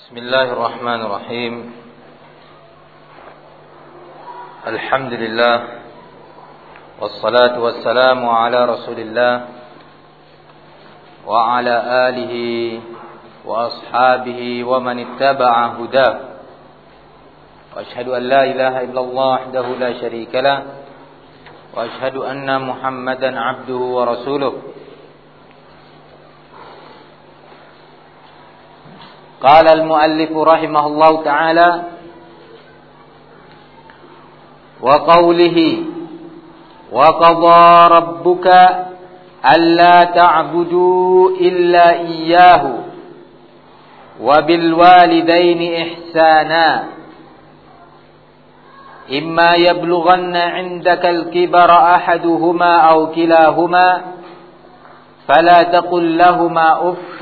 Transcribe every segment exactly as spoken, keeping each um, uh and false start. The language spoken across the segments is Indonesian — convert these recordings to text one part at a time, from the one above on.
Bismillahirrahmanirrahim. Alhamdulillah. Wassalatu wassalamu ala Rasulillah wa ala alihi wa ashabihi wa man ittaba'a hudah. Wa ashhadu an la ilaha illallah wahdahu la syarika lah wa ashhadu anna Muhammadan 'abduhu wa rasuluh. قال المؤلف رحمه الله تعالى وقوله وقضى ربك ألا تعبدوا إلا إياه وبالوالدين إحسانا إما يبلغن عندك الكبر أحدهما أو كلاهما فلا تقل لهما أف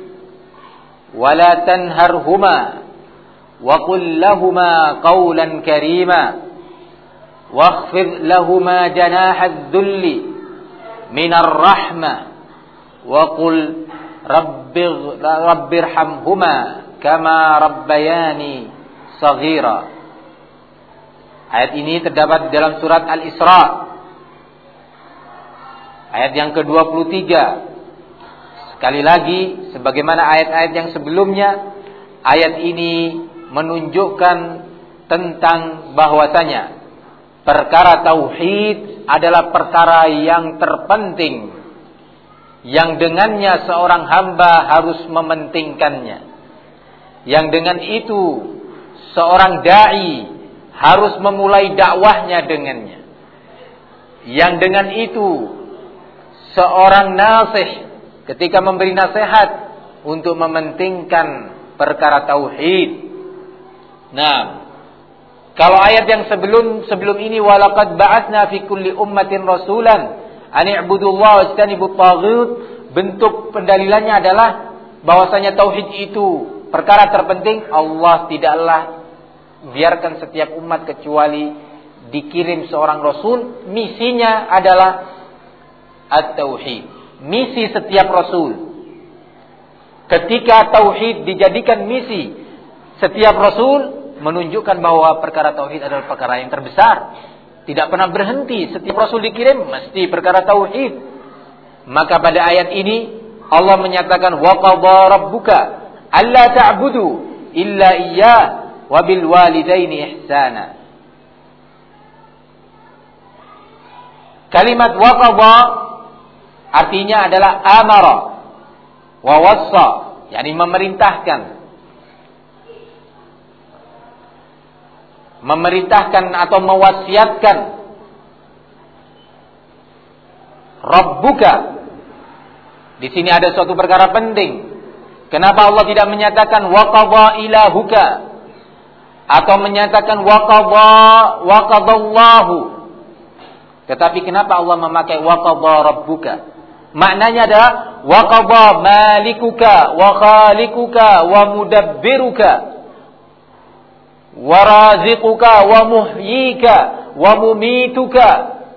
ولا تنهرهما وقل لهما قولا كريما واخفض لهما جناح الذل من الرحمة وقل رب رب ارحمهما كما ربياني صغيرا. Ayat ini terdapat dalam surat Al-Isra, ayat yang ke dua puluh tiga. Sekali lagi, sebagaimana ayat-ayat yang sebelumnya, ayat ini menunjukkan tentang bahwasanya perkara tauhid adalah perkara yang terpenting, yang dengannya seorang hamba harus mementingkannya, yang dengan itu seorang dai harus memulai dakwahnya dengannya, yang dengan itu seorang nasih ketika memberi nasihat untuk mementingkan perkara tauhid. Nah, kalau ayat yang sebelum sebelum ini walaqad ba'atsna fi kulli ummatin rasulan an i'budullaha wajtanibut taghut, bentuk pendalilannya adalah bahwasanya tauhid itu perkara terpenting. Allah tidaklah biarkan setiap umat kecuali dikirim seorang rasul, misinya adalah at-tauhid. Misi setiap rasul, ketika tauhid dijadikan misi setiap rasul, menunjukkan bahwa perkara tauhid adalah perkara yang terbesar. Tidak pernah berhenti, setiap rasul dikirim mesti perkara tauhid. Maka pada ayat ini Allah menyatakan wa qadha rabbuka alla ta'budu illa iyyah wa bil walidaini ihsana. Kalimat wa qadha artinya adalah amara wa wassa, yakni memerintahkan. Memerintahkan atau mewasiatkan. Rabbuka. Di sini ada suatu perkara penting. Kenapa Allah tidak menyatakan wa qadha ilahuka atau menyatakan wa qadha wa qadallahu? Tetapi kenapa Allah memakai wa qadha rabbuka? Maknanya adalah wa qadha malikuka wa khaliquka wa mudabbiruka wa raziquka wa muhyika wa mumituka.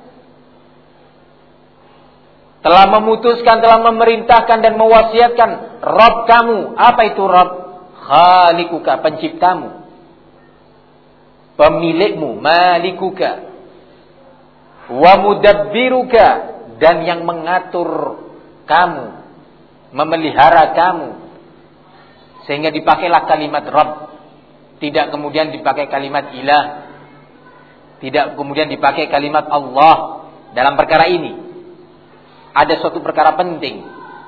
Telah memutuskan, telah memerintahkan dan mewasiatkan Rabb kamu. Apa itu Rabb? Khaliquka, penciptamu, pemilikmu, malikuka, wa mudabbiruka, dan yang mengatur kamu, memelihara kamu. Sehingga dipakailah kalimat Rabb, tidak kemudian dipakai kalimat ilah, tidak kemudian dipakai kalimat Allah dalam perkara ini. Ada suatu perkara penting.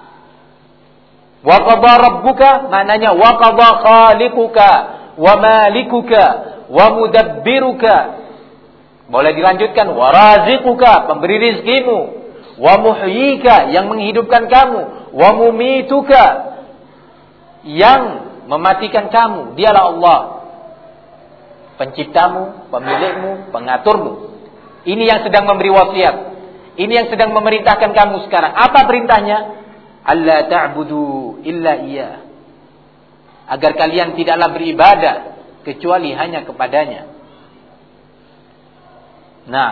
Wa qadha rabbuka maknanya wa qadha khaliquka wa malikuka wa mudabbiruka. Boleh dilanjutkan wa raziquka, pemberi rizkimu, wa muhyika, yang menghidupkan kamu, wa mumituka, yang mematikan kamu. Dialah Allah, penciptamu, pemilikmu, pengaturmu. Ini yang sedang memberi wasiat. Ini yang sedang memerintahkan kamu sekarang. Apa perintahnya? Alla ta'budu illa iyyah. Agar kalian tidaklah beribadah kecuali hanya kepadanya. Nah,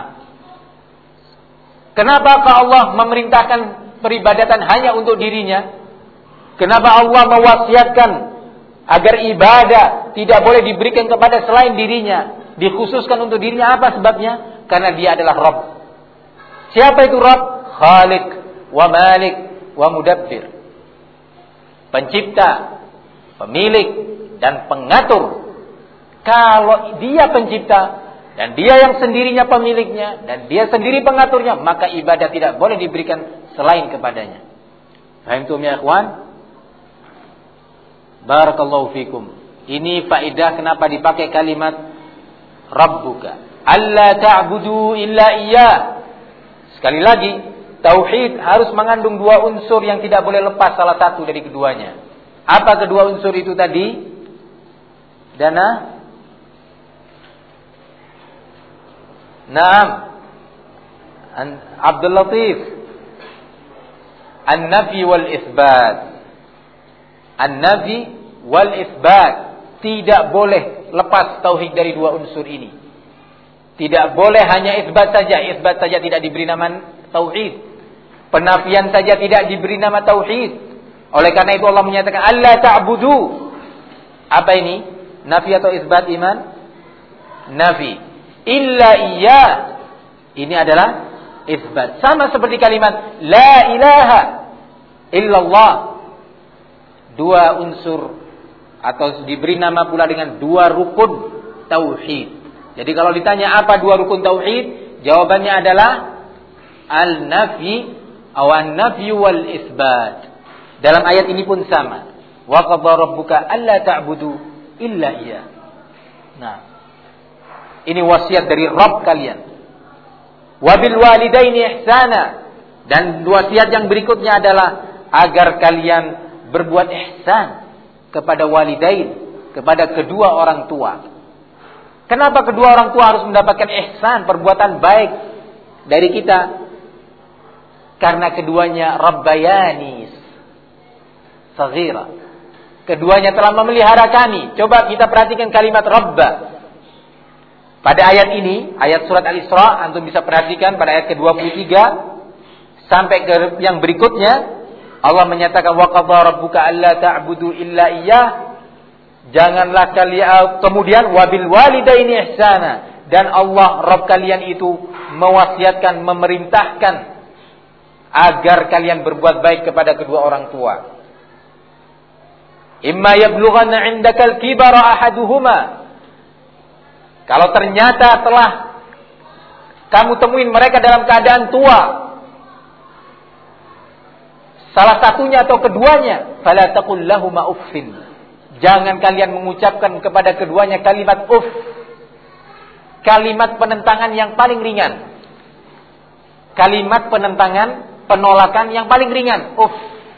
kenapa Allah memerintahkan peribadatan hanya untuk dirinya? Kenapa Allah mewasiatkan agar ibadah tidak boleh diberikan kepada selain dirinya, dikhususkan untuk dirinya. Apa sebabnya? Karena dia adalah Rabb. Siapa itu Rabb? Khaliq wa Malik wa Mudabbir. Pencipta, pemilik, dan pengatur. Kalau dia pencipta dan dia yang sendirinya pemiliknya dan dia sendiri pengaturnya, maka ibadah tidak boleh diberikan selain kepadanya. Fahimtum ya ikhwan? Barakallahu fikum. Ini faedah kenapa dipakai kalimat Rabbuka. Alla ta'budu illa iyyah. Sekali lagi, tauhid harus mengandung dua unsur yang tidak boleh lepas salah satu dari keduanya. Apa kedua unsur itu tadi? Dana? Naam. Abdul Latif. An-nafi wal isbat. An-nafi wal isbat. Tidak boleh lepas tauhid dari dua unsur ini. Tidak boleh hanya isbat saja. Isbat saja tidak diberi nama tauhid. Penafian saja tidak diberi nama tauhid. Oleh karena itu Allah menyatakan alla ta'budu. Apa ini? Nafi atau isbat iman? Nafi. Illa iya. Ini adalah isbat. Sama seperti kalimat la ilaha illallah. Dua unsur atau diberi nama pula dengan dua rukun tauhid. Jadi kalau ditanya apa dua rukun tauhid, jawabannya adalah al-nafi aw an-nafi wal isbat. Dalam ayat ini pun sama. Wa qadara rabbuka alla ta'budu illa iya. Nah, ini wasiat dari Rabb kalian. Wa bil walidaini ihsana. Dan wasiat yang berikutnya adalah agar kalian berbuat ihsan kepada walidain, kepada kedua orang tua. Kenapa kedua orang tua harus mendapatkan ihsan, perbuatan baik dari kita? Karena keduanya rabbayani saghira. Keduanya telah memelihara kami. Coba kita perhatikan kalimat rabba. Pada ayat ini, ayat surat Al-Isra, antum bisa perhatikan pada ayat ke dua puluh tiga sampai ke yang berikutnya, Allah menyatakan wa qadara rabbuka alla ta'budu illa iyyah. Janganlah kalian, kemudian wabil walidaini ihsana, dan Allah Rabb kalian itu mewasiatkan, memerintahkan agar kalian berbuat baik kepada kedua orang tua. Imma yablughanna 'indakal kibara ahaduhuma. Kalau ternyata telah kamu temuin mereka dalam keadaan tua, salah satunya atau keduanya, fala taqul lahumā uffin. Jangan kalian mengucapkan kepada keduanya kalimat uff. Kalimat penentangan yang paling ringan. Kalimat penentangan, penolakan yang paling ringan, uff.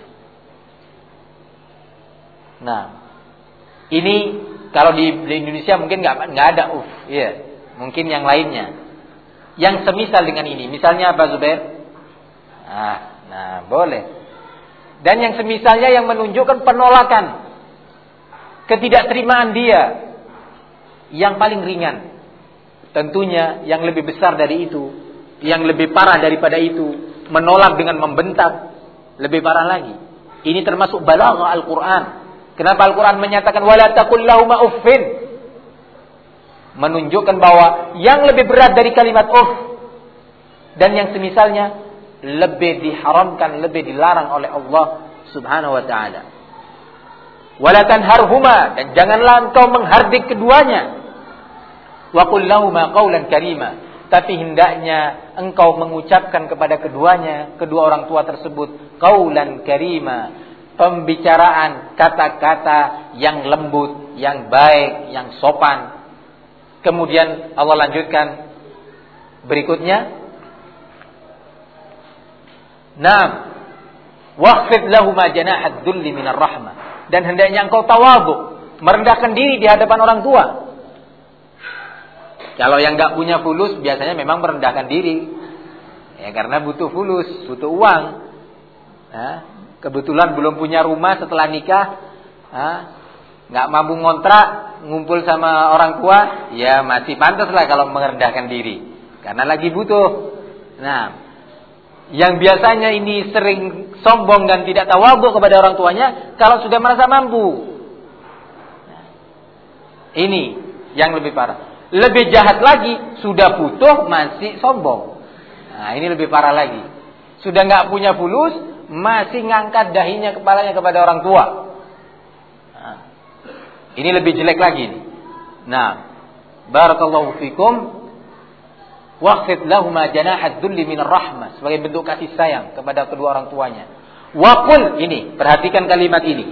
Nah, ini kalau di, di Indonesia mungkin nggak nggak ada uff, iya. Mungkin yang lainnya. Yang semisal dengan ini, misalnya apa Zubair? Nah, nah boleh. Dan yang semisalnya yang menunjukkan penolakan, ketidakterimaan dia yang paling ringan. Tentunya yang lebih besar dari itu, yang lebih parah daripada itu, menolak dengan membentak, lebih parah lagi. Ini termasuk balaghah Al-Qur'an. Kenapa Al-Quran menyatakan wala taqul lahumā uffin? Menunjukkan bahwa yang lebih berat dari kalimat uff dan yang semisalnya lebih diharamkan, lebih dilarang oleh Allah Subhanahu wa taala. Wala tanharhuma, dan janganlah engkau menghardik keduanya. Wa qul lahumā qawlan karīmā, tapi hendaknya engkau mengucapkan kepada keduanya, kedua orang tua tersebut, qawlan karīmā, pembicaraan, kata-kata yang lembut, yang baik, yang sopan. Kemudian Allah lanjutkan berikutnya, Naam, waqfid lahumā janāḥad dhulli minar rahmah, dan hendaknya engkau tawadhu, merendahkan diri di hadapan orang tua. Kalau yang enggak punya fulus biasanya memang merendahkan diri. Ya karena butuh fulus, butuh uang. Nah, kebetulan belum punya rumah setelah nikah, nggak mampu ngontrak, ngumpul sama orang tua, ya masih pantas lah kalau merendahkan diri, karena lagi butuh. Nah, yang biasanya ini sering sombong dan tidak tawadhu kepada orang tuanya, kalau sudah merasa mampu, Ini yang lebih parah. Lebih jahat lagi, sudah butuh masih sombong. Nah, ini lebih parah lagi. Sudah nggak punya fulus, masih ngangkat dahinya, kepalanya kepada orang tua. Nah, ini lebih jelek lagi. Nah, barakallahu fikum. Waqfid lahuma janahad dhulli minar rahmah, sebagai bentuk kasih sayang kepada kedua orang tuanya. Wa qul, ini, perhatikan kalimat ini.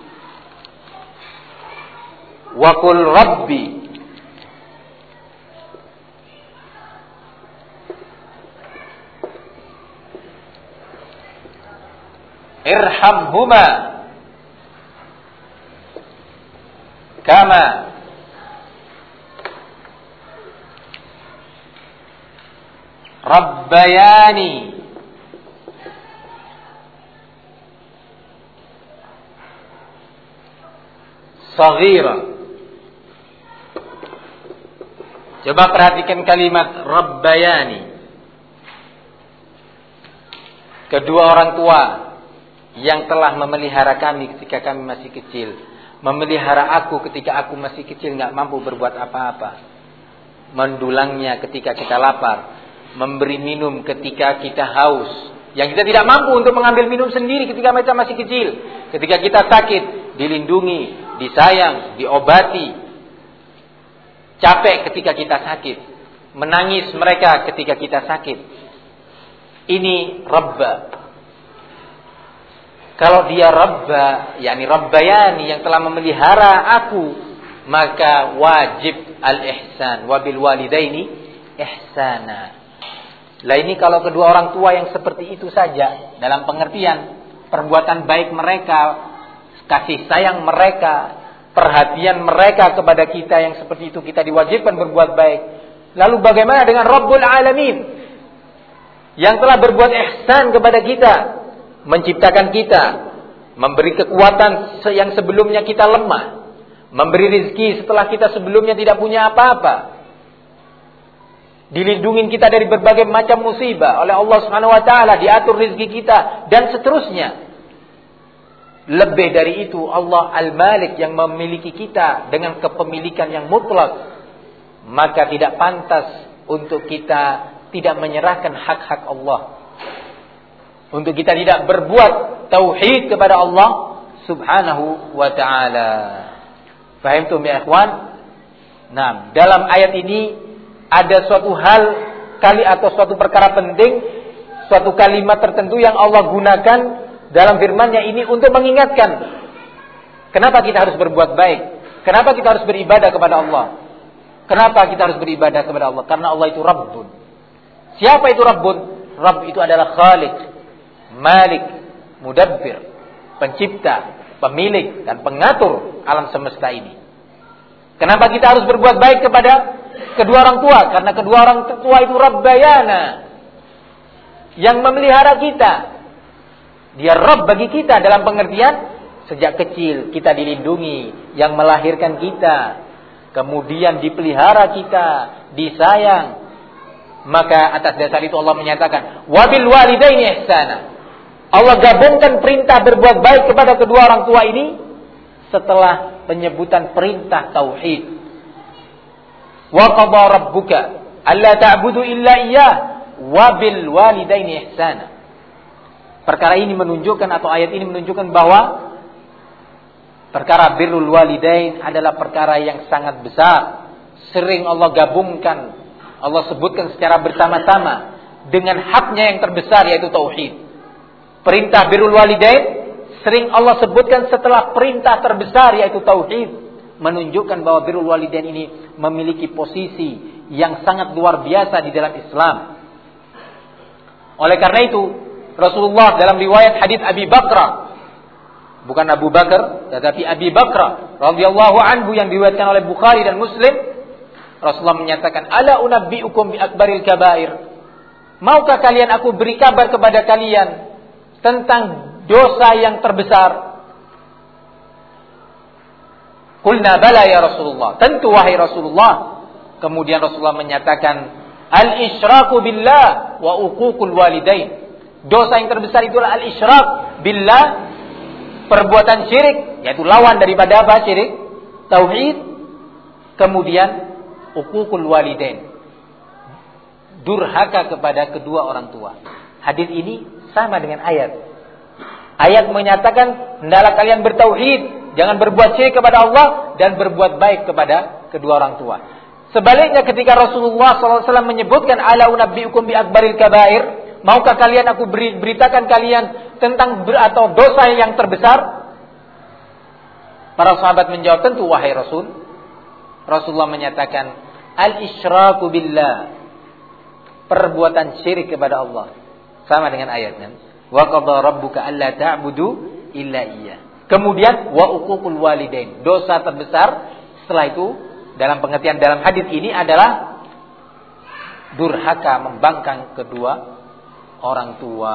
Wa qul rabbi irhamhuma kama rabbayani saghira. Coba perhatikan kalimat rabbayani. Kedua orang tua yang telah memelihara kami ketika kami masih kecil, memelihara aku ketika aku masih kecil nggak mampu berbuat apa-apa, mendulangnya ketika kita lapar, memberi minum ketika kita haus, yang kita tidak mampu untuk mengambil minum sendiri ketika kita masih kecil, ketika kita sakit, dilindungi, disayang, diobati, capek ketika kita sakit, menangis mereka ketika kita sakit. Ini Rabba. Kalau dia Rabba, yakni Rabbayani, yang telah memelihara aku, maka wajib al-ihsan, wabil walidaini ihsana. Lah ini kalau kedua orang tua yang seperti itu saja, dalam pengertian perbuatan baik mereka, kasih sayang mereka, perhatian mereka kepada kita yang seperti itu, kita diwajibkan berbuat baik. Lalu bagaimana dengan Rabbul Alamin yang telah berbuat ihsan kepada kita, menciptakan kita, memberi kekuatan yang sebelumnya kita lemah, memberi rezeki setelah kita sebelumnya tidak punya apa-apa, dilindungi kita dari berbagai macam musibah oleh Allah Subhanahu wa taala, diatur rezeki kita dan seterusnya. Lebih dari itu, Allah Al-Malik yang memiliki kita dengan kepemilikan yang mutlak, maka tidak pantas untuk kita tidak menyerahkan hak-hak Allah, untuk kita tidak berbuat tauhid kepada Allah Subhanahu wa taala. Fahimtum ya ikhwan? Nah, dalam ayat ini ada suatu hal kali atau suatu perkara penting, suatu kalimat tertentu yang Allah gunakan dalam firman-Nya ini untuk mengingatkan kenapa kita harus berbuat baik, kenapa kita harus beribadah kepada Allah. Kenapa kita harus beribadah kepada Allah? Karena Allah itu Rabbun. Siapa itu Rabbun? Rabb itu adalah Khaliq, Malik, Mudabbir, pencipta, pemilik dan pengatur alam semesta ini. Kenapa kita harus berbuat baik kepada kedua orang tua? Karena kedua orang tua itu Rabbayana, yang memelihara kita. Dia Rabb bagi kita dalam pengertian sejak kecil kita dilindungi, yang melahirkan kita, kemudian dipelihara kita, disayang. Maka atas dasar itu Allah menyatakan wabil walidaini ihsana. Allah gabungkan perintah berbuat baik kepada kedua orang tua ini setelah penyebutan perintah tauhid. Wa qadha rabbuka alla ta'budu illa iyyah wabil walidaini ihsana. Perkara ini menunjukkan, atau ayat ini menunjukkan bahwa perkara birrul walidain adalah perkara yang sangat besar. Sering Allah gabungkan, Allah sebutkan secara bersama-sama dengan haknya yang terbesar, yaitu tauhid. Perintah birrul walidain sering Allah sebutkan setelah perintah terbesar, yaitu tauhid, menunjukkan bahwa birrul walidain ini memiliki posisi yang sangat luar biasa di dalam Islam. Oleh karena itu Rasulullah dalam riwayat hadits Abi Bakr, bukan Abu Bakar tetapi Abi Bakr radhiyallahu anhu yang diriwayatkan oleh Bukhari dan Muslim, Rasulullah menyatakan, ala unabbiukum bi akbaril kabair. Maukah kalian aku beri kabar kepada kalian tentang dosa yang terbesar? Qulna bala ya Rasulullah. Tentu wahai Rasulullah. Kemudian Rasulullah menyatakan, al-isyraku billah wa uququl walidain. Dosa yang terbesar itulah al-isyrak billah, perbuatan syirik, yaitu lawan daripada apa? Syirik, tauhid. Kemudian uququl walidain, durhaka kepada kedua orang tua. Hadis ini sama dengan ayat. Ayat menyatakan hendaklah kalian bertauhid, jangan berbuat syirik kepada Allah dan berbuat baik kepada kedua orang tua. Sebaliknya ketika Rasulullah shallallahu alaihi wasallam menyebutkan ala unabbiukum bi akbaril kabair, maukah kalian aku beri, beritakan kalian tentang ber, atau dosa yang terbesar? Para sahabat menjawab, tentu wahai Rasul. Rasulullah menyatakan al-isyraku billah, perbuatan syirik kepada Allah. Sama dengan ayatnya. Wa qadha rabbuka alla ta'budu illa iyyah. Kemudian wa uququl walidain, dosa terbesar setelah itu dalam pengertian dalam hadis ini adalah durhaka, membangkang kedua orang tua.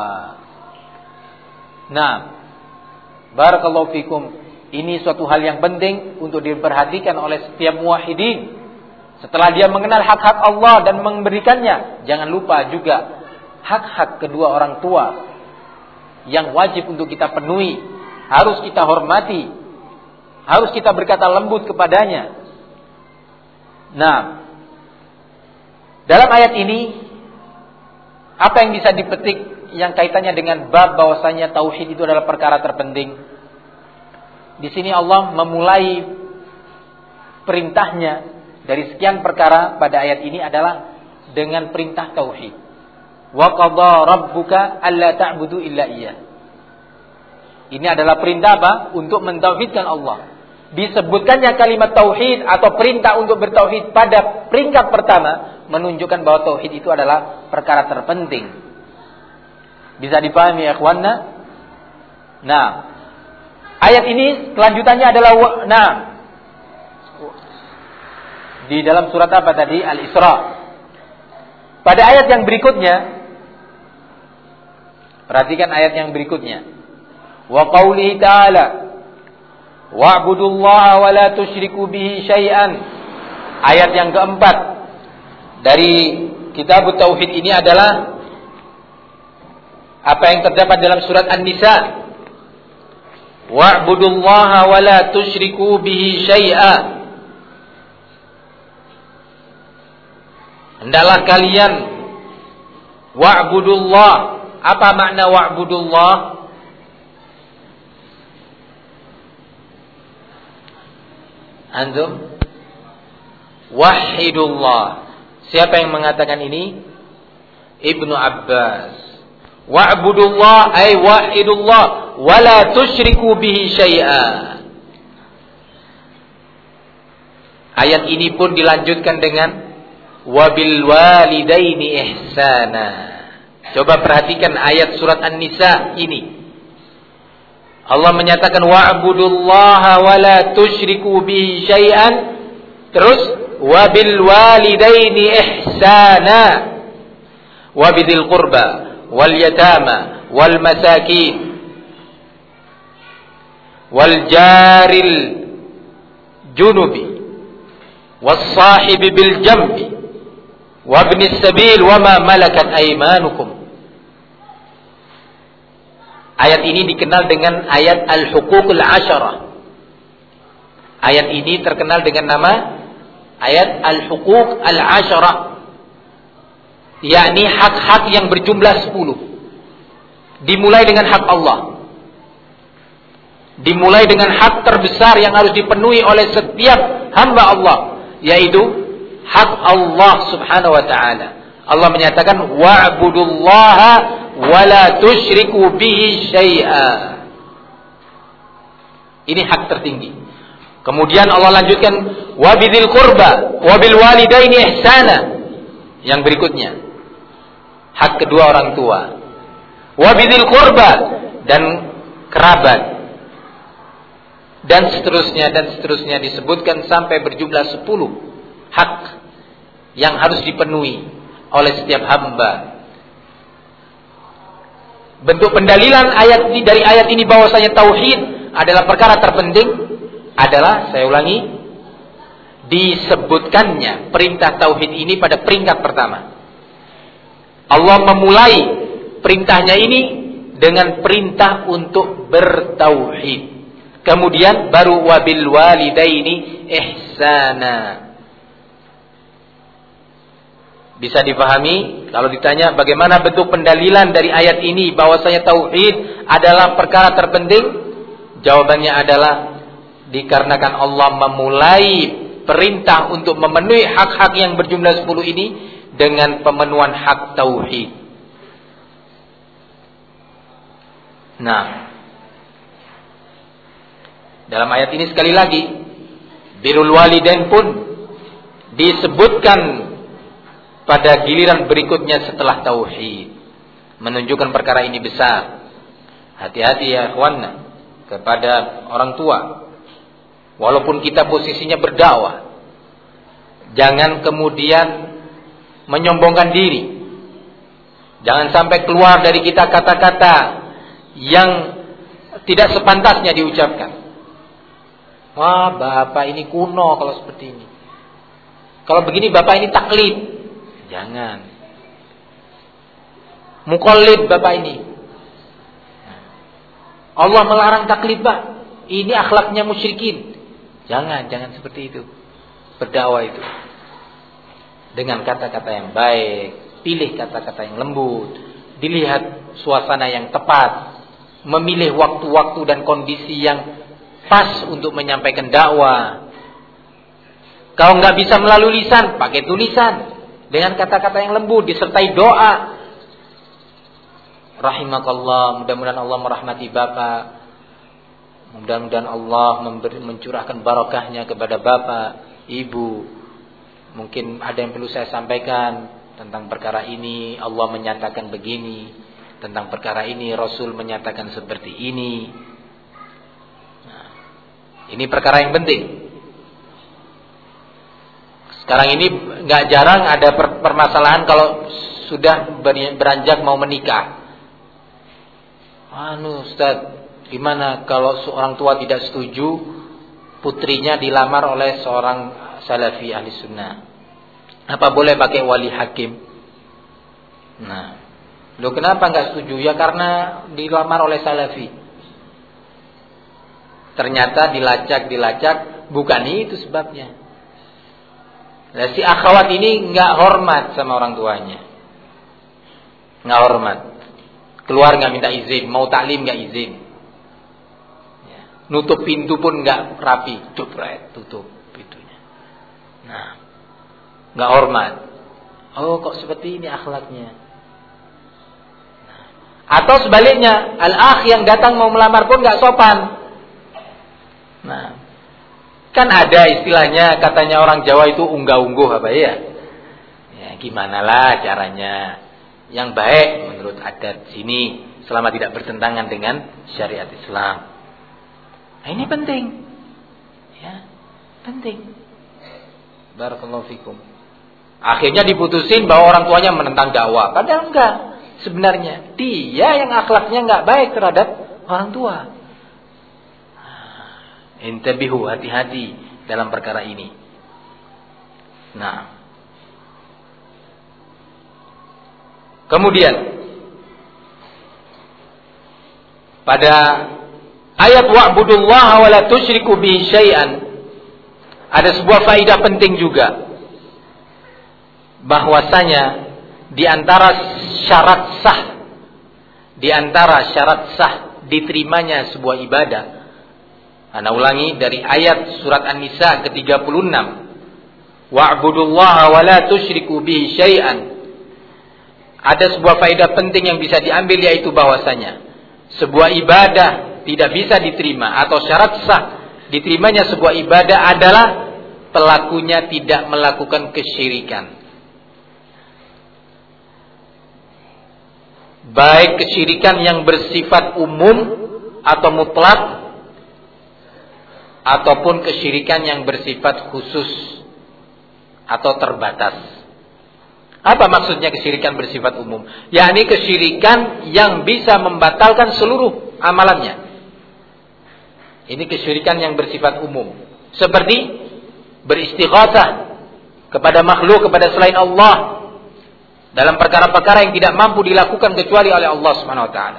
Nah, barakallahu fikum, ini suatu hal yang penting untuk diperhatikan oleh setiap muwahhidin. Setelah dia mengenal hak-hak Allah dan memberikannya, jangan lupa juga hak-hak kedua orang tua yang wajib untuk kita penuhi, harus kita hormati, harus kita berkata lembut kepadanya. Nah, dalam ayat ini apa yang bisa dipetik yang kaitannya dengan bab bahwasanya tauhid itu adalah perkara terpenting? Di sini Allah memulai perintahnya dari sekian perkara pada ayat ini adalah dengan perintah tauhid. Wa qadha rabbuka alla ta'budu illa iyyah. Ini adalah perintah apa? Untuk mentauhidkan Allah. Disebutkannya kalimat tauhid atau perintah untuk bertauhid pada peringkat pertama menunjukkan bahwa tauhid itu adalah perkara terpenting. Bisa dipahami ya ikhwanna? Nah, ayat ini kelanjutannya adalah nah di dalam surat apa tadi? Al-Isra. Pada ayat yang berikutnya, perhatikan ayat yang berikutnya. Wa qaulihi ta'ala wa'budullaha wa la tusyriku bihi syai'an. Ayat yang keempat dari kitab tauhid ini adalah apa yang terdapat dalam surat An-Nisa. Wa'budullaha wa la tusyriku bihi syai'a. Hendaklah kalian wa'budullah. Apa makna wa'budullah? Antum? Wahidullah. Siapa yang mengatakan ini? Ibnu Abbas. Wa'budullah ay wahidullah wa la tusyriku bihi syai'a. Ayat ini pun dilanjutkan dengan wabil walidaini ihsana. Coba perhatikan ayat surat An-Nisa ini. Allah menyatakan wa'budullaha wa la tusyriku bihi syai'an. Terus wabil walidaini ihsana wa bidzil qurba wal yatama wal masakin wal jaril junubi was sahibi bil jambi wa ibnis sabil wa ma malakat aymanukum. Ayat ini dikenal dengan ayat Al-Huququl Asyarah. Ayat ini terkenal dengan nama ayat Al-Huquq Al-Asyarah, yakni hak-hak yang berjumlah sepuluh. Dimulai dengan hak Allah. Dimulai dengan hak terbesar yang harus dipenuhi oleh setiap hamba Allah, yaitu hak Allah Subhanahu wa ta'ala. Allah menyatakan wa'budullaha wa la tusyriku bihi syai'a. Ini hak tertinggi. Kemudian Allah lanjutkan wa bidzil qurba wa bil walidaini ihsana. Yang berikutnya hak kedua orang tua. Wa bidzil qurba, dan kerabat. Dan seterusnya dan seterusnya disebutkan sampai berjumlah sepuluh hak yang harus dipenuhi oleh setiap hamba. Bentuk pendalilan ayat ini, dari ayat ini bahwasanya tauhid adalah perkara terpenting adalah, saya ulangi, disebutkannya perintah tauhid ini pada peringkat pertama. Allah memulai perintahnya ini dengan perintah untuk bertauhid. Kemudian baru wabil walidaini ihsana. Bisa dipahami kalau ditanya bagaimana bentuk pendalilan dari ayat ini bahwasanya tauhid adalah perkara terpenting? Jawabannya adalah dikarenakan Allah memulai perintah untuk memenuhi hak-hak yang berjumlah sepuluh ini dengan pemenuhan hak tauhid. Nah, dalam ayat ini sekali lagi birrul walidain pun disebutkan pada giliran berikutnya setelah tauhid, menunjukkan perkara ini besar. Hati-hati ya ikhwanna kepada orang tua. Walaupun kita posisinya berdakwah, jangan kemudian menyombongkan diri. Jangan sampai keluar dari kita kata-kata yang tidak sepantasnya diucapkan. Wah, bapak ini kuno kalau seperti ini. Kalau begini bapak ini taklid. Jangan. Muqallid bapak ini. Allah melarang taklid, Pak. Ini akhlaknya musyrikin. Jangan, jangan seperti itu. Berdakwah itu dengan kata-kata yang baik, pilih kata-kata yang lembut, dilihat suasana yang tepat, memilih waktu-waktu dan kondisi yang pas untuk menyampaikan dakwah. Kalau nggak bisa melalui lisan, pakai tulisan. Dengan kata-kata yang lembut disertai doa. Rahimakallah, mudah-mudahan Allah merahmati Bapak. Mudah-mudahan Allah memberi, mencurahkan barakahnya kepada Bapak, Ibu. Mungkin ada yang perlu saya sampaikan tentang perkara ini. Allah menyatakan begini. Tentang perkara ini Rasul menyatakan seperti ini. Nah, ini perkara yang penting. Sekarang ini nggak jarang ada permasalahan kalau sudah beranjak mau menikah. Anu Ustaz, gimana kalau seorang tua tidak setuju putrinya dilamar oleh seorang salafi ahli sunnah? Apa boleh pakai wali hakim? Nah, lo kenapa nggak setuju? Ya karena dilamar oleh salafi. Ternyata dilacak-dilacak bukan itu sebabnya. Nah, si akhwat ini nggak hormat sama orang tuanya, nggak hormat. Keluar nggak minta izin, mau taklim nggak izin, ya. Nutup pintu pun nggak rapi, jepret, tutup pintunya. Nah, nggak hormat. Oh, kok seperti ini akhlaknya? Nah. Atau sebaliknya, al-akh yang datang mau melamar pun nggak sopan. Nah. Kan ada istilahnya, katanya orang Jawa itu unggah-ungguh apa ya? Ya gimana lah caranya yang baik menurut adat sini selama tidak bertentangan dengan syariat Islam. Nah, ini penting. Ya, penting. Barakallahu fikum. Akhirnya diputusin bahwa orang tuanya menentang dakwah. Padahal enggak. Sebenarnya dia yang akhlaknya enggak baik terhadap orang tua. Intabihu, hati-hati dalam perkara ini. Nah, kemudian pada ayat wa'budullaha wa la tusyriku bihi syai'an ada sebuah faedah penting juga, bahwasanya di antara syarat sah di antara syarat sah diterimanya sebuah ibadah. Ana ulangi dari ayat surat An-Nisa ke tiga puluh enam. Wa'budullaha wa la tusyriku bihi syai'an. Ada sebuah faedah penting yang bisa diambil, yaitu bahwasanya sebuah ibadah tidak bisa diterima atau syarat sah diterimanya sebuah ibadah adalah pelakunya tidak melakukan kesyirikan. Baik kesyirikan yang bersifat umum atau mutlak, ataupun kesyirikan yang bersifat khusus atau terbatas. Apa maksudnya kesyirikan bersifat umum? Yakni kesyirikan yang bisa membatalkan seluruh amalannya. Ini kesyirikan yang bersifat umum. Seperti beristighatsah kepada makhluk, kepada selain Allah, dalam perkara-perkara yang tidak mampu dilakukan kecuali oleh Allah Subhanahu wa taala.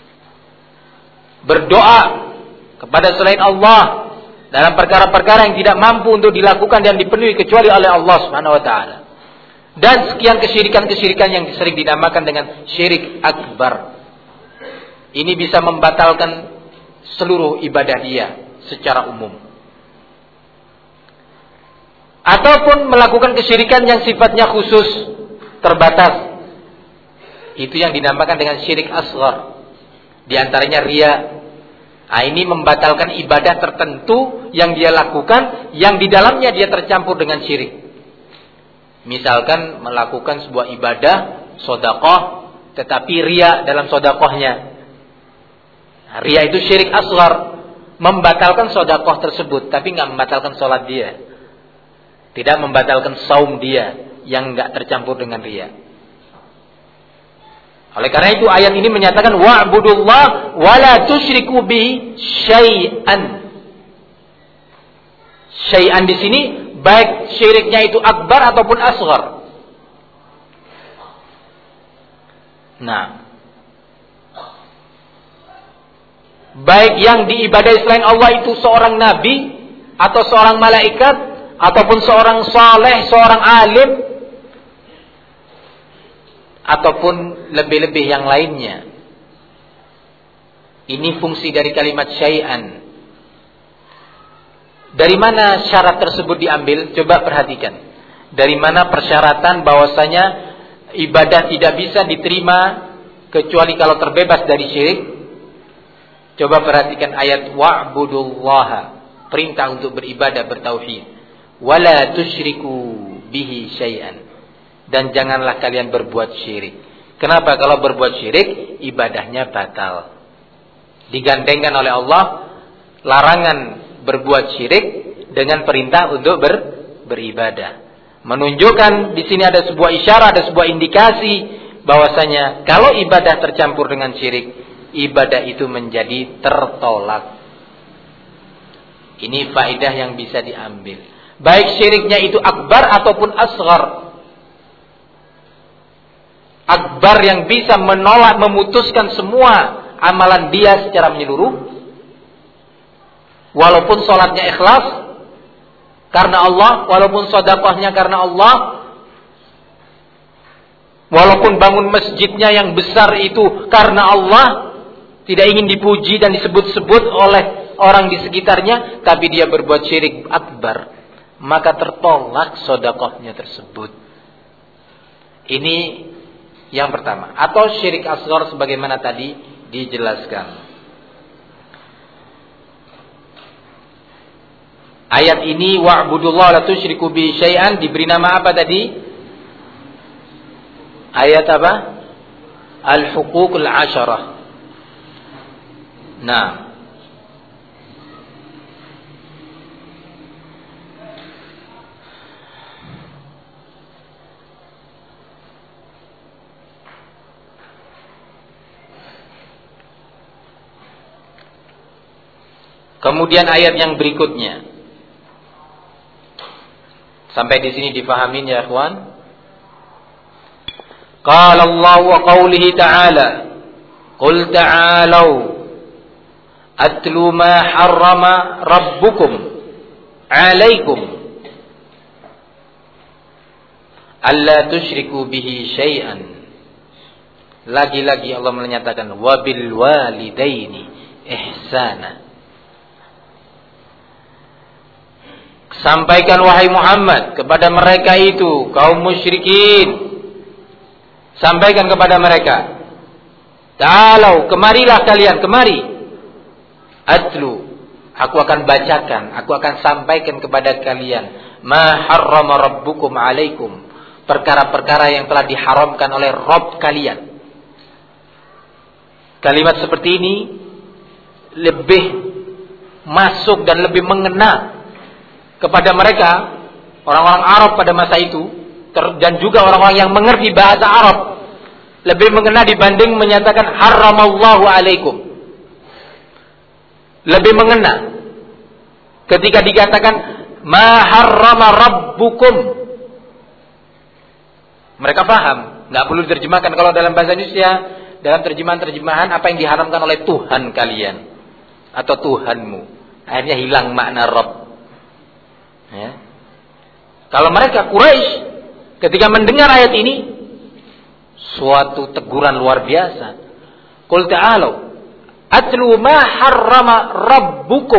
Berdoa kepada selain Allah dalam perkara-perkara yang tidak mampu untuk dilakukan dan dipenuhi kecuali oleh Allah Subhanahu wa taala. Dan sekian kesyirikan-kesyirikan yang sering dinamakan dengan syirik akbar. Ini bisa membatalkan seluruh ibadah dia secara umum. Ataupun melakukan kesyirikan yang sifatnya khusus, terbatas. Itu yang dinamakan dengan syirik asghar. Di antaranya riya. Nah, ini membatalkan ibadah tertentu yang dia lakukan, yang di dalamnya dia tercampur dengan syirik. Misalkan melakukan sebuah ibadah, sedekah, tetapi riya dalam sedekahnya. Nah, riya itu syirik asghar, membatalkan sedekah tersebut, tapi nggak membatalkan sholat dia, tidak membatalkan saum dia yang nggak tercampur dengan riya. Oleh karena itu ayat ini menyatakan wa'budullah wa la tusyriku bihi syai'an. Syai'an di sini baik syiriknya itu akbar ataupun asghar. Nah, baik yang diibadai selain Allah itu seorang nabi atau seorang malaikat ataupun seorang saleh, seorang alim, ataupun lebih-lebih yang lainnya. Ini fungsi dari kalimat syai'an. Dari mana syarat tersebut diambil? Coba perhatikan. Dari mana persyaratan bahwasanya ibadah tidak bisa diterima kecuali kalau terbebas dari syirik? Coba perhatikan ayat wa'budullaha, perintah untuk beribadah, bertauhid. Wala tusyriku bihi syai'an. Dan janganlah kalian berbuat syirik. Kenapa? Kalau berbuat syirik, ibadahnya batal. Digandengkan oleh Allah larangan berbuat syirik dengan perintah untuk ber, beribadah. Menunjukkan di sini ada sebuah isyarat, ada sebuah indikasi bahwasanya kalau ibadah tercampur dengan syirik, ibadah itu menjadi tertolak. Ini faedah yang bisa diambil. Baik syiriknya itu akbar ataupun asghar. Akbar yang bisa menolak, memutuskan semua amalan dia secara menyeluruh. Walaupun sholatnya ikhlas karena Allah, walaupun sedekahnya karena Allah, walaupun bangun masjidnya yang besar itu karena Allah, tidak ingin dipuji dan disebut-sebut oleh orang di sekitarnya, tapi dia berbuat syirik akbar, maka tertolak sedekahnya tersebut. Ini yang pertama. Atau syirik asghar sebagaimana tadi dijelaskan. Ayat ini wa'budullaha la tusyriku bi syai'an diberi nama apa tadi? Ayat apa? Al-Huququl Asyarah. Nah, kemudian ayat yang berikutnya. Sampai di sini difahamin ya ikhwan? Qala Allah wa qawlihi ta'ala Qul ta'alau atlu ma harrama rabbukum alaikum alla tusyriku bihi syai'an. Lagi-lagi Allah menyatakan wabil walidaini ihsana. Sampaikan wahai Muhammad kepada mereka itu kaum musyrikin. Sampaikan kepada mereka, ta'alau, kemarilah kalian, kemari. Atlu, aku akan bacakan, aku akan sampaikan kepada kalian ma harrama rabbukum alaikum, perkara-perkara yang telah diharamkan oleh Rabb kalian. Kalimat seperti ini lebih masuk dan lebih mengena kepada mereka, orang-orang Arab pada masa itu, dan juga orang-orang yang mengerti bahasa Arab, lebih mengena dibanding menyatakan haramallahu alaikum. Lebih mengena ketika dikatakan ma harrama rabbukum. Mereka paham, nggak perlu diterjemahkan. Kalau dalam bahasa Indonesia, dalam terjemahan-terjemahan apa yang diharamkan oleh Tuhan kalian atau Tuhanmu, akhirnya hilang makna Rabb. Ya. Kalau mereka Quraisy ketika mendengar ayat ini, suatu teguran luar biasa. Qul ta'alu atlu ma harrama rabbukum.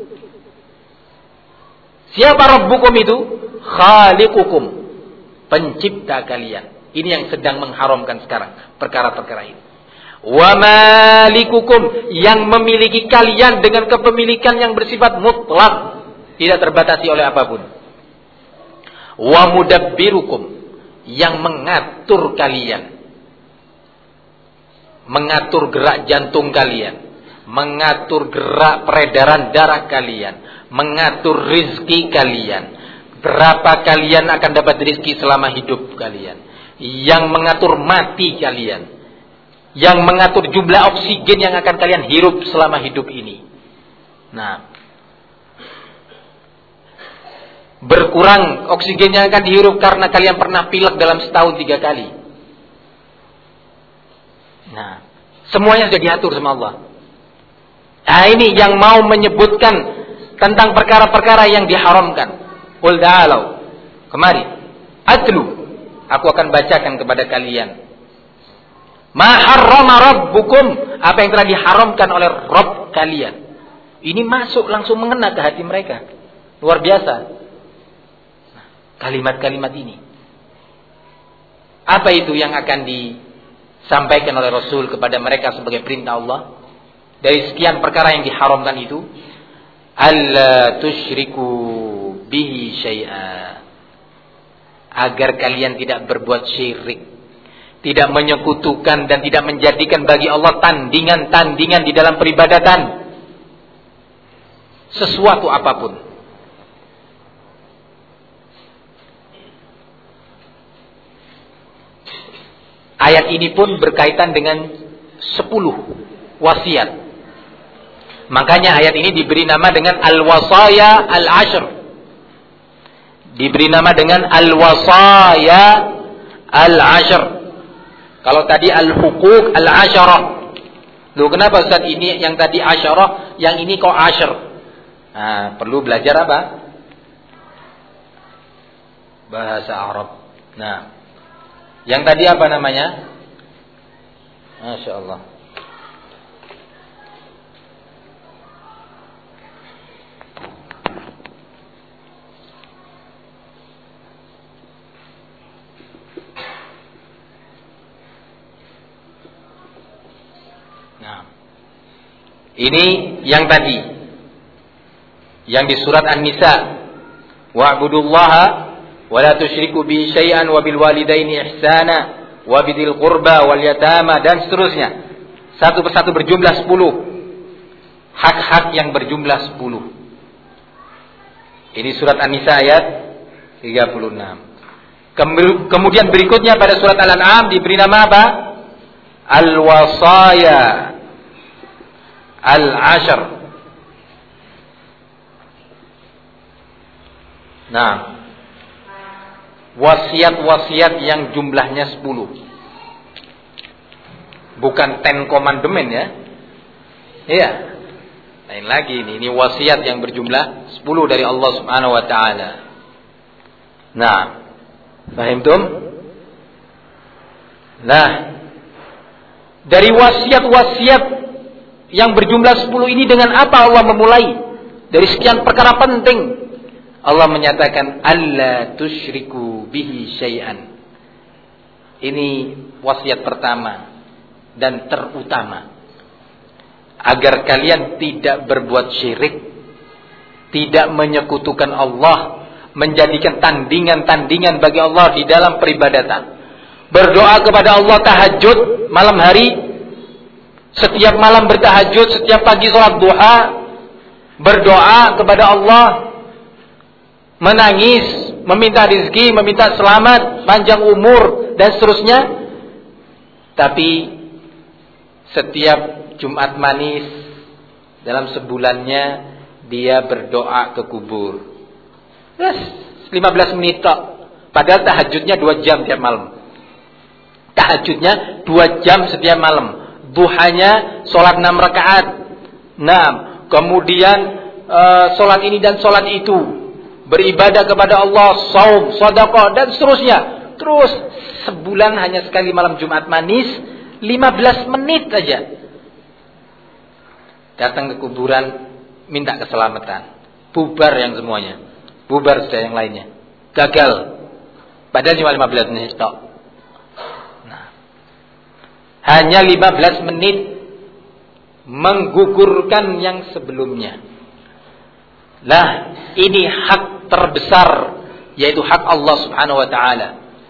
Siapa rabbukum itu? Khaliqukum, pencipta kalian. Ini yang sedang mengharamkan sekarang perkara-perkara ini. Wa malikukum, yang memiliki kalian dengan kepemilikan yang bersifat mutlak, tidak terbatasi oleh apapun. Wa mudabbirukum, yang mengatur kalian, mengatur gerak jantung kalian, mengatur gerak peredaran darah kalian, mengatur rizki kalian, berapa kalian akan dapat rizki selama hidup kalian, yang mengatur mati kalian, yang mengatur jumlah oksigen yang akan kalian hirup selama hidup ini. Nah, berkurang oksigen yang akan dihirup karena kalian pernah pilek dalam setahun tiga kali. Nah, semuanya sudah diatur sama Allah. Nah, ini yang mau menyebutkan tentang perkara-perkara yang diharamkan. Qul ta'alu, kemari, atlu, aku akan bacakan kepada kalian. Ma harrama rabbukum, apa yang telah diharamkan oleh Rabb kalian. Ini masuk langsung mengena ke hati mereka. Luar biasa. Kalimat-kalimat ini. Apa itu yang akan disampaikan oleh Rasul kepada mereka sebagai perintah Allah? Dari sekian perkara yang diharamkan itu, alla tusyriku bihi syai'a, agar kalian tidak berbuat syirik, tidak menyekutukan dan tidak menjadikan bagi Allah tandingan-tandingan di dalam peribadatan sesuatu apapun. Ayat ini pun berkaitan dengan sepuluh wasiat. Makanya ayat ini diberi nama dengan al-wasaya al-ashr. Diberi nama dengan al-wasaya al-ashr. Kalau tadi al-huquq al-asharah. Loh, kenapa Ustaz ini yang tadi asyarah, yang ini kok ashr? Nah, perlu belajar apa? Bahasa Arab. Nah, yang tadi apa namanya? Masya Allah. Nah, ini yang tadi, yang di surat An-Nisa, wa'budullaha wa la tusyriku bi syai'an wa bil walidaini ihsana wa bidil qurba wal yatama, dan seterusnya. Satu persatu berjumlah sepuluh. Hak-hak yang berjumlah sepuluh. Ini surat An-Nisa ayat tiga puluh enam. Kemudian berikutnya pada surat Al-An'am diberi nama apa? Al-wasaya al-ashr. Nah, wasiat-wasiat yang jumlahnya sepuluh. Bukan ten komandemen ya. Iya. Lain lagi ini, ini wasiat yang berjumlah sepuluh dari Allah Subhanahu wa taala. Nah, paham tum? Nah, dari wasiat-wasiat yang berjumlah sepuluh ini dengan apa Allah memulai? Dari sekian perkara penting. Allah menyatakan alla tusyriku bihi syai'an. Ini wasiat pertama dan terutama, agar kalian tidak berbuat syirik, tidak menyekutukan Allah, menjadikan tandingan-tandingan bagi Allah di dalam peribadatan. Berdoa kepada Allah tahajud malam hari, setiap malam bertahajud, setiap pagi sholat duha, berdoa kepada Allah, menangis, meminta rezeki, meminta selamat, panjang umur, dan seterusnya. Tapi setiap Jumat manis dalam sebulannya dia berdoa ke kubur. Yes, lima belas menit tok. Padahal tahajudnya dua jam tiap malam. Tahajudnya dua jam setiap malam. Duhanya sholat enam rakaat. Nah, kemudian uh, sholat ini dan sholat itu. Beribadah kepada Allah, saum, sedekah, dan seterusnya. terus sebulan hanya sekali malam Jumat manis, lima belas menit saja. Datang ke kuburan, minta keselamatan. Bubar yang semuanya. Bubar sudah yang lainnya. Gagal. Padahal cuma lima belas menit tok. Nah, hanya lima belas menit menggugurkan yang sebelumnya. Lah, ini hak terbesar, yaitu hak Allah Subhanahu wa taala.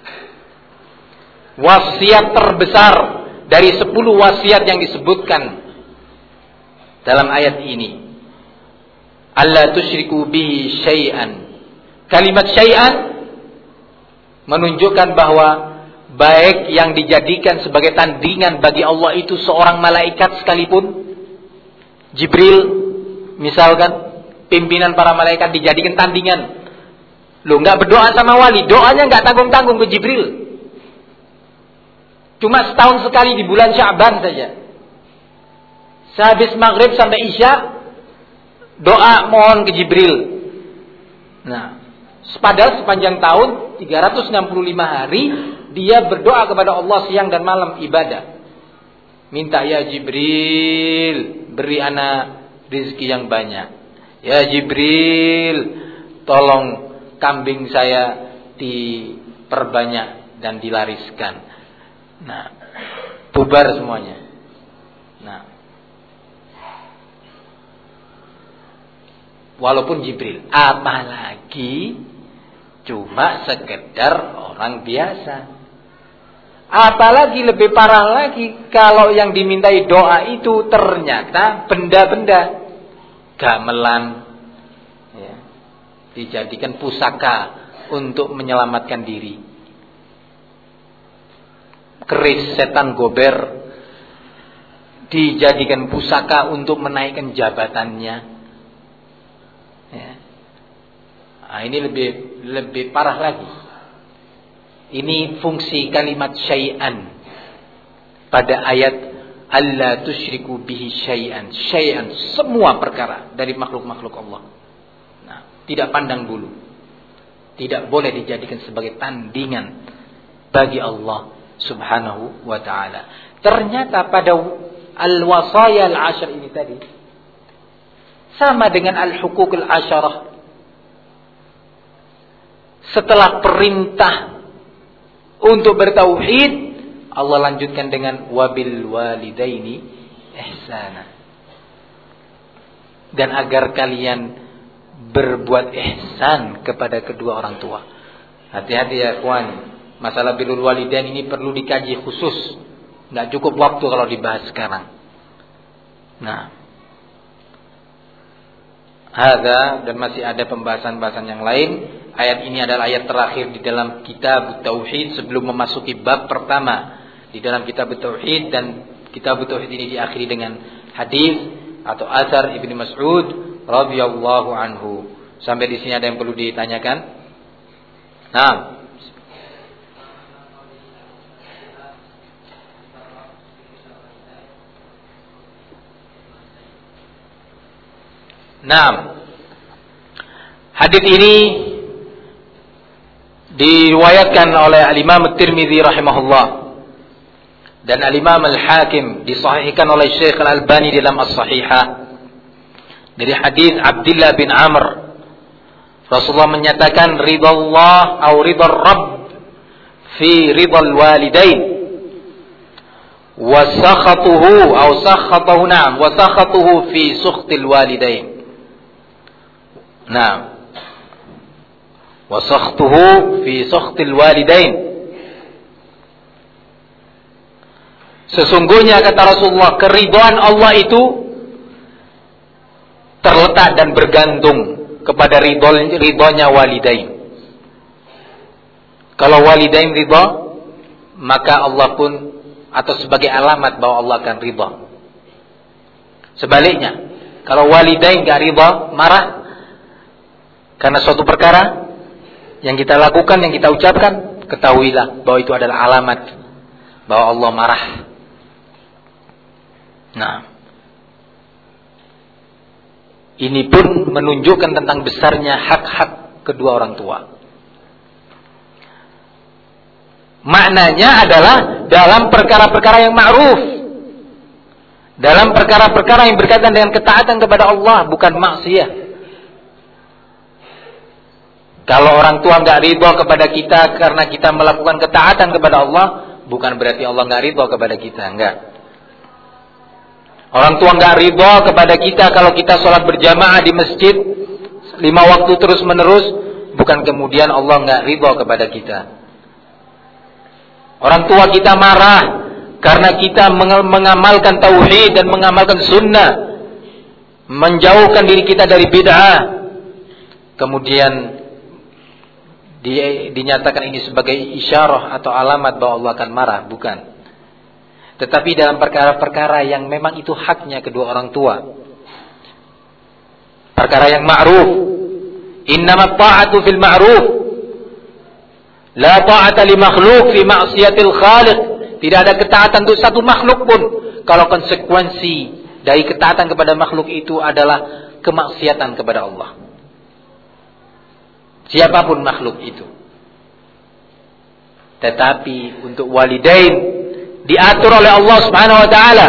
Wasiat terbesar dari sepuluh wasiat yang disebutkan dalam ayat ini. Alla tusyriku bihi syai'an. Kalimat syai'an menunjukkan bahwa baik yang dijadikan sebagai tandingan bagi Allah itu seorang malaikat sekalipun, Jibril misalkan, pimpinan para malaikat dijadikan tandingan. Loh, enggak berdoa sama wali, doanya enggak tanggung-tanggung ke Jibril. Cuma setahun sekali di bulan Sya'ban saja. Sehabis maghrib sampai Isya, doa mohon ke Jibril. Nah, padahal sepanjang tahun tiga ratus enam puluh lima hari dia berdoa kepada Allah siang dan malam ibadah. Minta, ya Jibril, beri ana rizki yang banyak. Ya Jibril, tolong kambing saya diperbanyak dan dilariskan. Nah, bubar semuanya. Nah, walaupun Jibril, apalagi cuma sekedar orang biasa. Apalagi lebih parah lagi kalau yang dimintai doa itu ternyata benda-benda, gamelan, ya, dijadikan pusaka untuk menyelamatkan diri. Keris setan gober dijadikan pusaka untuk menaikkan jabatannya. Ya. Nah, ini lebih lebih parah lagi. Ini fungsi kalimat syai'an pada ayat alla tusyriku bihi syai'an. Syai'an, semua perkara dari makhluk-makhluk Allah. Nah, tidak pandang bulu. Tidak boleh dijadikan sebagai tandingan bagi Allah Subhanahu wa ta'ala. Ternyata pada al-wasaya al-ashar ini tadi sama dengan al-hukukul asyarah. Setelah perintah untuk bertauhid, Allah lanjutkan dengan wabil walidaini ihsana. Dan agar kalian berbuat ihsan kepada kedua orang tua. Hati-hati ya kawan, masalah birrul walidain ini perlu dikaji khusus. Enggak cukup waktu kalau dibahas sekarang. Nah, hadza, dan masih ada pembahasan-pembahasan yang lain. Ayat ini adalah ayat terakhir di dalam kitab Tauhid sebelum memasuki bab pertama di dalam kitab Tauhid, dan kitab Tauhid ini diakhiri dengan hadis atau athar Ibnu Mas'ud radhiyallahu anhu. Sampai di sini ada yang perlu ditanyakan? Nah, Nah, hadis ini diriwayatkan oleh Al-Imam At-Tirmidzi rahimahullah dan Al-Imam Al-Hakim, disahihkan oleh Syekh Al-Albani dalam As-Sahihah dari hadis Abdullah bin Amr. Rasulullah menyatakan ridallah atau ridar Rabb fi ridal walidain wa sakhatuhu atau sakhatuhu na'am wa sakhatuhu fi sukhtil walidain. Nah, wa sakhtuhu fi sakhtil walidain. Sesungguhnya kata Rasulullah, keridhaan Allah itu terletak dan bergantung kepada ridhonya walidain. Kalau walidain ridha, maka Allah pun, atau sebagai alamat bahwa Allah akan ridha. Sebaliknya, kalau walidain enggak ridha, marah karena suatu perkara yang kita lakukan, yang kita ucapkan, ketahuilah bahwa itu adalah alamat bahwa Allah marah. Nah, ini pun menunjukkan tentang besarnya hak-hak kedua orang tua. Maknanya adalah dalam perkara-perkara yang ma'ruf, dalam perkara-perkara yang berkaitan dengan ketaatan kepada Allah, bukan maksiat. Kalau orang tua nggak ridho kepada kita karena kita melakukan ketaatan kepada Allah, bukan berarti Allah nggak ridho kepada kita, enggak. Orang tua nggak ridho kepada kita kalau kita sholat berjamaah di masjid lima waktu terus menerus, bukan kemudian Allah nggak ridho kepada kita. Orang tua kita marah karena kita mengamalkan tauhid dan mengamalkan sunnah, menjauhkan diri kita dari bid'ah, kemudian di, dinyatakan ini sebagai isyarah atau alamat bahwa Allah akan marah, bukan. Tetapi dalam perkara-perkara yang memang itu haknya kedua orang tua, perkara yang ma'ruf, innamat ta'atu fil ma'ruf, la ta'ata li makhluk fi ma'siyatil khaliq. Tidak ada ketaatan untuk satu makhluk pun kalau konsekuensi dari ketaatan kepada makhluk itu adalah kemaksiatan kepada Allah. Siapapun makhluk itu. Tetapi untuk walidain diatur oleh Allah Subhanahu wa taala.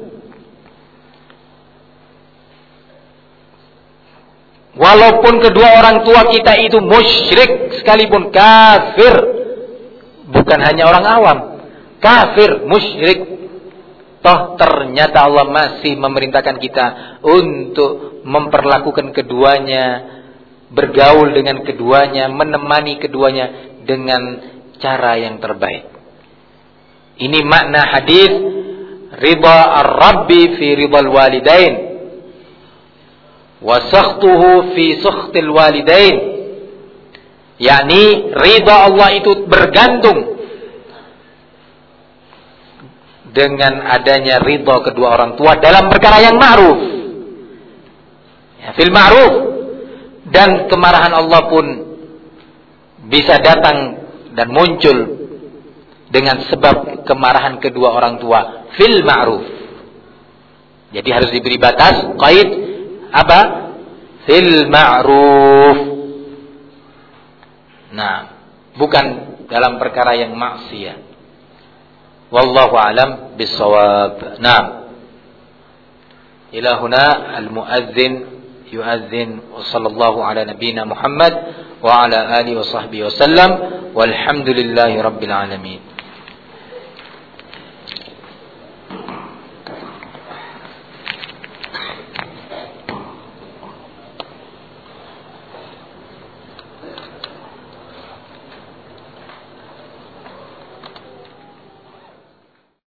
Walaupun kedua orang tua kita itu musyrik sekalipun, kafir, bukan hanya orang awam, kafir, musyrik, toh ternyata Allah masih memerintahkan kita untuk memperlakukan keduanya, bergaul dengan keduanya, menemani keduanya dengan cara yang terbaik. Ini makna hadis ridha ar-rabbi fi ridhal walidain wa sakhtuhu fi sakhtil walidain. yakni ridha Allah itu bergantung dengan adanya ridha kedua orang tua dalam perkara yang ma'ruf, ya, fil ma'ruf, dan kemarahan Allah pun bisa datang dan muncul dengan sebab kemarahan kedua orang tua fil ma'ruf. Jadi harus diberi batas, qaid apa? Fil ma'ruf. Nah, bukan dalam perkara yang maksiat. Wallahu alam bissawab. Nah, ila huna al-muadzin yuadzin wa sallallahu ala nabiyyina Muhammad wa ala alihi wa sahbihi wa sallam walhamdulillahi rabbil alamin.